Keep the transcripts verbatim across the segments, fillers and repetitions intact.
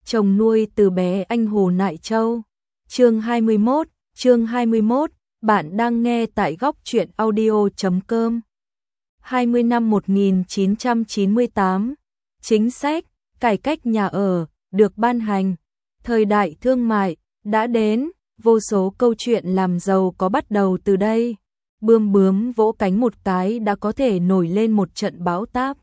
chồng nuôi từ bé anh Hồ Nại Châu. Chương hai mươi mốt, chương hai mươi mốt, bạn đang nghe tại góc truyện audio chấm com. hai mươi năm một nghìn chín trăm chín mươi tám, chính sách cải cách nhà ở được ban hành, thời đại thương mại đã đến, vô số câu chuyện làm giàu có bắt đầu từ đây. Bươm bướm vỗ cánh một cái đã có thể nổi lên một trận bão táp.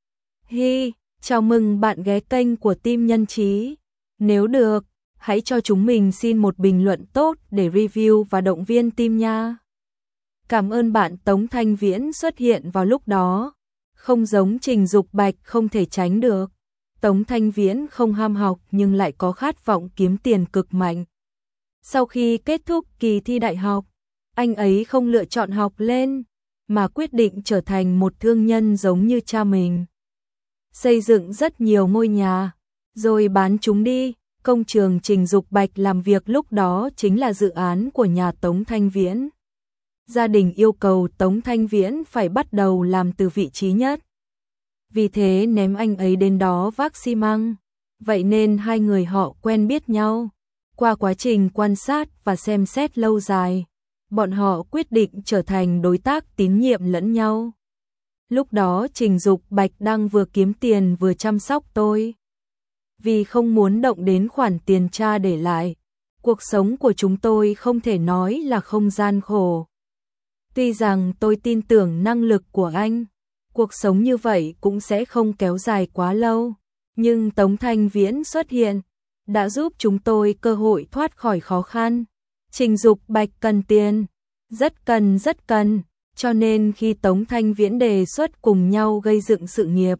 Hi, chào mừng bạn ghé kênh của team Nhân Trí. Nếu được, hãy cho chúng mình xin một bình luận tốt để review và động viên team nha. Cảm ơn bạn. Tống Thanh Viễn xuất hiện vào lúc đó, không giống Trình Dục Bạch không thể tránh được. Tống Thanh Viễn không ham học nhưng lại có khát vọng kiếm tiền cực mạnh. Sau khi kết thúc kỳ thi đại học, anh ấy không lựa chọn học lên, mà quyết định trở thành một thương nhân giống như cha mình. Xây dựng rất nhiều ngôi nhà, rồi bán chúng đi. Công trường Trình Dục Bạch làm việc lúc đó chính là dự án của nhà Tống Thanh Viễn. Gia đình yêu cầu Tống Thanh Viễn phải bắt đầu làm từ vị trí nhất. Vì thế ném anh ấy đến đó vác xi măng. Vậy nên hai người họ quen biết nhau. Qua quá trình quan sát và xem xét lâu dài, bọn họ quyết định trở thành đối tác tín nhiệm lẫn nhau. Lúc đó Trình Dục Bạch đang vừa kiếm tiền vừa chăm sóc tôi. Vì không muốn động đến khoản tiền cha để lại, cuộc sống của chúng tôi không thể nói là không gian khổ. Tuy rằng tôi tin tưởng năng lực của anh, cuộc sống như vậy cũng sẽ không kéo dài quá lâu, nhưng Tống Thanh Viễn xuất hiện, đã giúp chúng tôi cơ hội thoát khỏi khó khăn. Trình Dục Bạch cần tiền, rất cần rất cần, cho nên khi Tống Thanh Viễn đề xuất cùng nhau gây dựng sự nghiệp,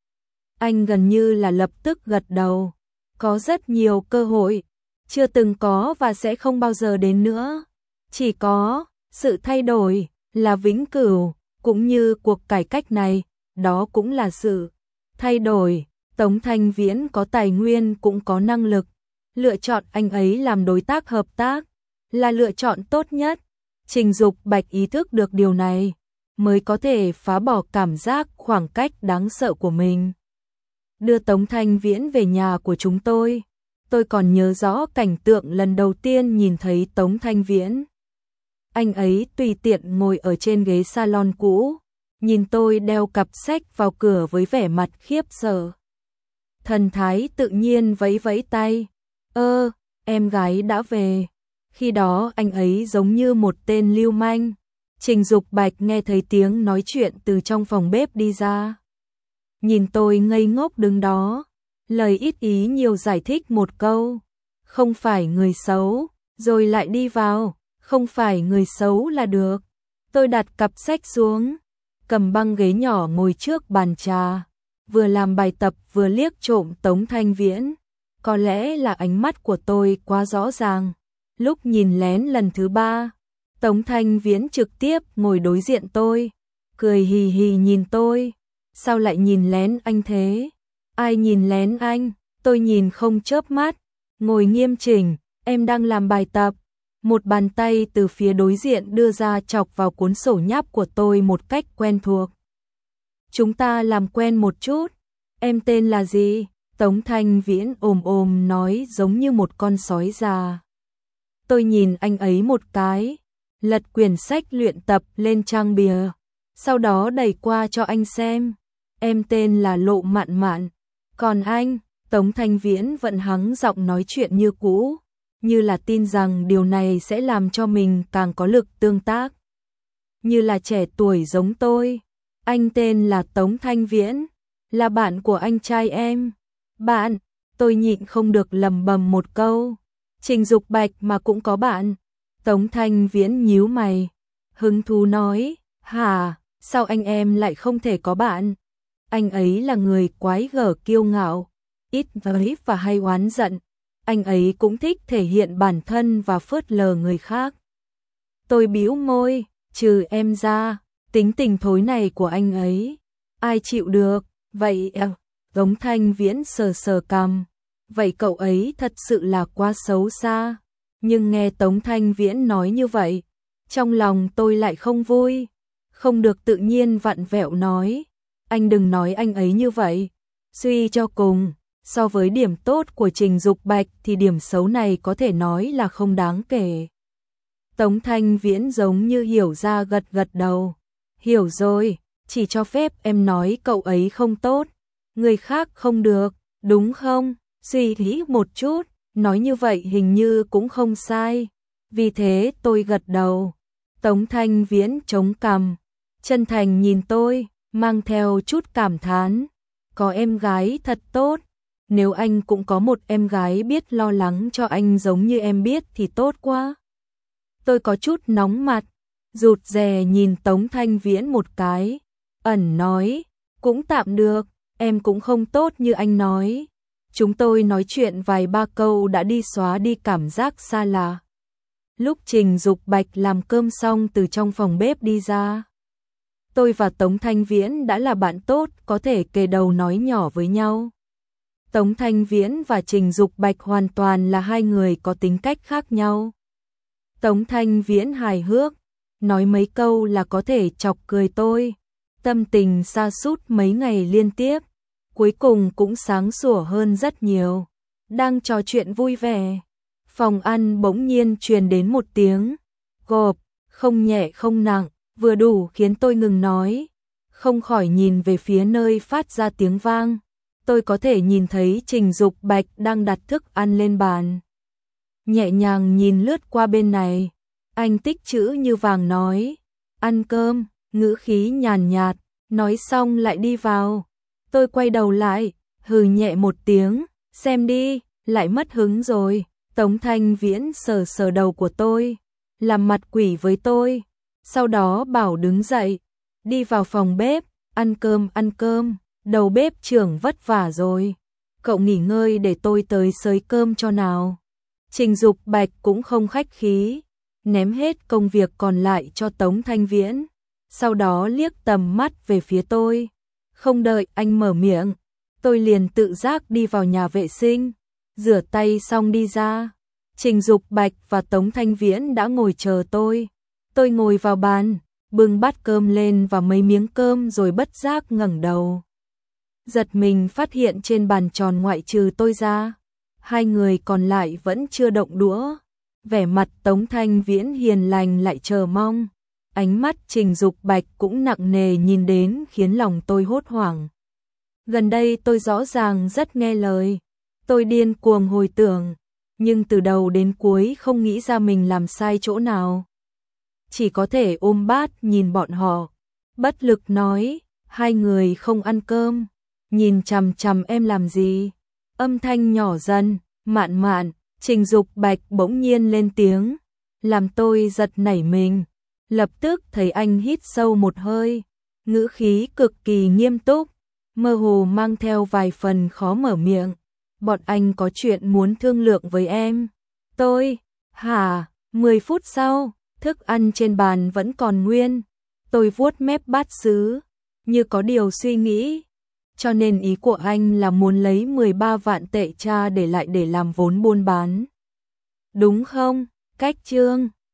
anh gần như là lập tức gật đầu. Có rất nhiều cơ hội, chưa từng có và sẽ không bao giờ đến nữa. Chỉ có sự thay đổi là vĩnh cửu, cũng như cuộc cải cách này, đó cũng là sự thay đổi. Tống Thanh Viễn có tài nguyên cũng có năng lực, lựa chọn anh ấy làm đối tác hợp tác là lựa chọn tốt nhất. Trình Dục Bạch ý thức được điều này, mới có thể phá bỏ cảm giác khoảng cách đáng sợ của mình. Đưa Tống Thanh Viễn về nhà của chúng tôi, tôi còn nhớ rõ cảnh tượng lần đầu tiên nhìn thấy Tống Thanh Viễn. Anh ấy tùy tiện ngồi ở trên ghế salon cũ, nhìn tôi đeo cặp sách vào cửa với vẻ mặt khiếp sợ. Thần thái tự nhiên vẫy vẫy tay, ơ, em gái đã về. Khi đó anh ấy giống như một tên lưu manh. Trình Dục Bạch nghe thấy tiếng nói chuyện từ trong phòng bếp đi ra. Nhìn tôi ngây ngốc đứng đó, lời ít ý nhiều giải thích một câu, không phải người xấu, rồi lại đi vào, không phải người xấu là được. Tôi đặt cặp sách xuống, cầm băng ghế nhỏ ngồi trước bàn trà, vừa làm bài tập vừa liếc trộm Tống Thanh Viễn. Có lẽ là ánh mắt của tôi quá rõ ràng. Lúc nhìn lén lần thứ ba, Tống Thanh Viễn trực tiếp ngồi đối diện tôi, cười hì hì nhìn tôi. Sao lại nhìn lén anh thế? Ai nhìn lén anh? Tôi nhìn không chớp mắt, ngồi nghiêm chỉnh, em đang làm bài tập. Một bàn tay từ phía đối diện đưa ra chọc vào cuốn sổ nháp của tôi một cách quen thuộc. Chúng ta làm quen một chút. Em tên là gì? Tống Thanh Viễn ồm ồm nói giống như một con sói già. Tôi nhìn anh ấy một cái, lật quyển sách luyện tập lên trang bìa, sau đó đẩy qua cho anh xem. Em tên là Lộ Mạn Mạn. Còn anh? Tống Thanh Viễn vẫn hắng giọng nói chuyện như cũ, như là tin rằng điều này sẽ làm cho mình càng có lực tương tác. Như là trẻ tuổi giống tôi. Anh tên là Tống Thanh Viễn, là bạn của anh trai em. Bạn? Tôi nhịn không được lầm bầm một câu. Trình Dục Bạch mà cũng có bạn? Tống Thanh Viễn nhíu mày, hứng thú nói, hả, sao anh em lại không thể có bạn? Anh ấy là người quái gở kiêu ngạo, ít nói và hay oán giận. Anh ấy cũng thích thể hiện bản thân và phớt lờ người khác. Tôi bĩu môi, trừ em ra, tính tình thối này của anh ấy, ai chịu được? Vậy à? Tống Thanh Viễn sờ sờ cằm. Vậy cậu ấy thật sự là quá xấu xa. Nhưng nghe Tống Thanh Viễn nói như vậy, trong lòng tôi lại không vui. Không được tự nhiên vặn vẹo nói, anh đừng nói anh ấy như vậy. Suy cho cùng, So với điểm tốt của Trình Dục Bạch thì điểm xấu này có thể nói là không đáng kể. Tống Thanh Viễn giống như hiểu ra gật gật đầu. Hiểu rồi, chỉ cho phép em nói cậu ấy không tốt, người khác không được, đúng không? Suy nghĩ một chút, nói như vậy hình như cũng không sai. Vì thế tôi gật đầu. Tống Thanh Viễn chống cằm, chân thành nhìn tôi, mang theo chút cảm thán. Có em gái thật tốt. Nếu anh cũng có một em gái biết lo lắng cho anh giống như em biết thì tốt quá. Tôi có chút nóng mặt, rụt rè nhìn Tống Thanh Viễn một cái, ẩn nói, cũng tạm được, em cũng không tốt như anh nói. Chúng tôi nói chuyện vài ba câu đã đi xóa đi cảm giác xa lạ. Lúc Trình Dục Bạch làm cơm xong từ trong phòng bếp đi ra, tôi và Tống Thanh Viễn đã là bạn tốt, có thể kề đầu nói nhỏ với nhau. Tống Thanh Viễn và Trình Dục Bạch hoàn toàn là hai người có tính cách khác nhau. Tống Thanh Viễn hài hước, nói mấy câu là có thể chọc cười tôi. Tâm tình sa sút mấy ngày liên tiếp, cuối cùng cũng sáng sủa hơn rất nhiều. Đang trò chuyện vui vẻ, phòng ăn bỗng nhiên truyền đến một tiếng gộp, không nhẹ không nặng, vừa đủ khiến tôi ngừng nói, không khỏi nhìn về phía nơi phát ra tiếng vang. Tôi có thể nhìn thấy Trình Dục Bạch đang đặt thức ăn lên bàn. Nhẹ nhàng nhìn lướt qua bên này, anh tích chữ như vàng nói, ăn cơm, ngữ khí nhàn nhạt, nói xong lại đi vào. Tôi quay đầu lại, hừ nhẹ một tiếng, xem đi, lại mất hứng rồi. Tống Thanh Viễn sờ sờ đầu của tôi, làm mặt quỷ với tôi, sau đó bảo đứng dậy, đi vào phòng bếp, ăn cơm ăn cơm, đầu bếp trưởng vất vả rồi, cậu nghỉ ngơi để tôi tới xới cơm cho nào. Trình Dục Bạch cũng không khách khí, ném hết công việc còn lại cho Tống Thanh Viễn, sau đó liếc tầm mắt về phía tôi. Không đợi anh mở miệng, tôi liền tự giác đi vào nhà vệ sinh, rửa tay xong đi ra. Trình Dục Bạch và Tống Thanh Viễn đã ngồi chờ tôi. Tôi ngồi vào bàn, bưng bát cơm lên và mấy miếng cơm rồi bất giác ngẩng đầu. Giật mình phát hiện trên bàn tròn ngoại trừ tôi ra, hai người còn lại vẫn chưa động đũa. Vẻ mặt Tống Thanh Viễn hiền lành lại chờ mong. Ánh mắt Trình Dục Bạch cũng nặng nề nhìn đến khiến lòng tôi hốt hoảng. Gần đây tôi rõ ràng rất nghe lời. Tôi điên cuồng hồi tưởng, nhưng từ đầu đến cuối không nghĩ ra mình làm sai chỗ nào. Chỉ có thể ôm bát nhìn bọn họ, bất lực nói, hai người không ăn cơm, nhìn chằm chằm em làm gì? Âm thanh nhỏ dần, mạn mạn, Trình Dục Bạch bỗng nhiên lên tiếng, làm tôi giật nảy mình. Lập tức thấy anh hít sâu một hơi, ngữ khí cực kỳ nghiêm túc, mơ hồ mang theo vài phần khó mở miệng. Bọn anh có chuyện muốn thương lượng với em. Tôi, hả, mười phút sau, thức ăn trên bàn vẫn còn nguyên. Tôi vuốt mép bát sứ, như có điều suy nghĩ. Cho nên ý của anh là muốn lấy mười ba vạn tệ cha để lại để làm vốn buôn bán. Đúng không? Cách chương